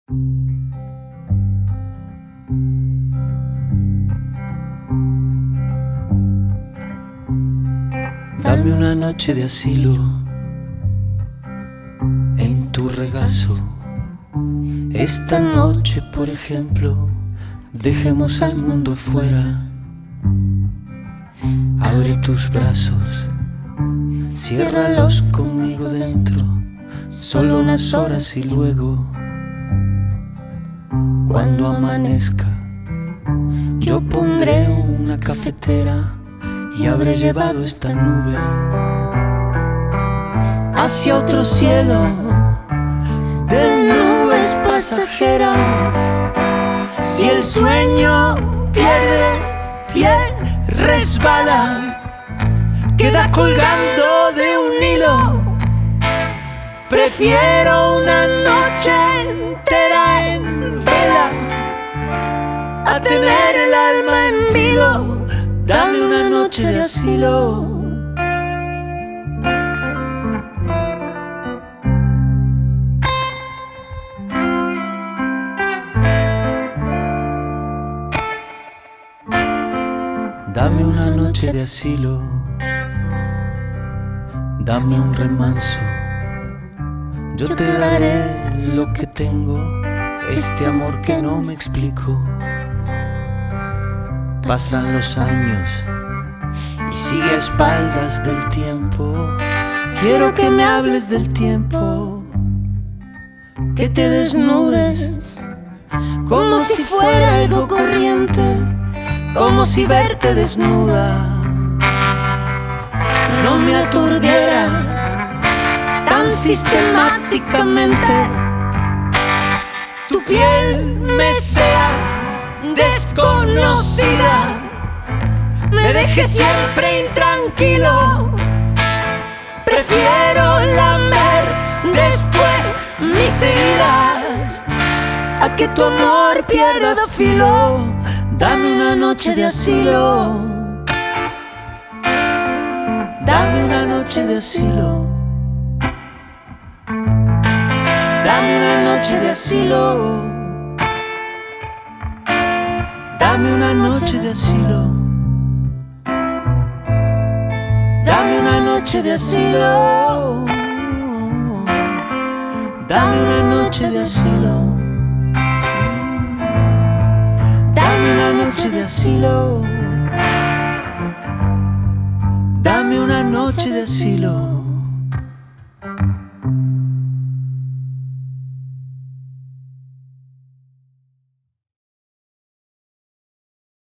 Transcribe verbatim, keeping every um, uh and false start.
Dame una noche de asilo en tu regazo. Esta noche, por ejemplo, dejemos al mundo fuera. Abre tus brazos, ciérralos conmigo dentro, solo unas horas y luego, cuando amanezca, yo pondré una cafetera y habré llevado esta nube hacia otro cielo de nubes pasajeras. Si el sueño pierde pie, resbala, queda colgando de un hilo. Prefiero una noche entera en vela a tener el alma en vilo. Dame una noche de asilo. Dame una noche de asilo. Dame un remanso. Yo te daré lo que tengo, este amor que no me explico. Pasan los años y sigue a espaldas del tiempo. Quiero que me hables del tiempo, que te desnudes como si fuera algo corriente, como si verte desnuda no me aturdiera tan sistemáticamente. Tu piel me sea desconocida, me deje siempre intranquilo. Prefiero lamer después mis heridas a que tu amor pierda filo. Dame una noche de asilo. Dame una noche de asilo. Dame una noche de asilo. Dame una noche de asilo. Dame una noche de asilo. Dame una noche de asilo. Dame una noche de asilo. Dame una noche de asilo.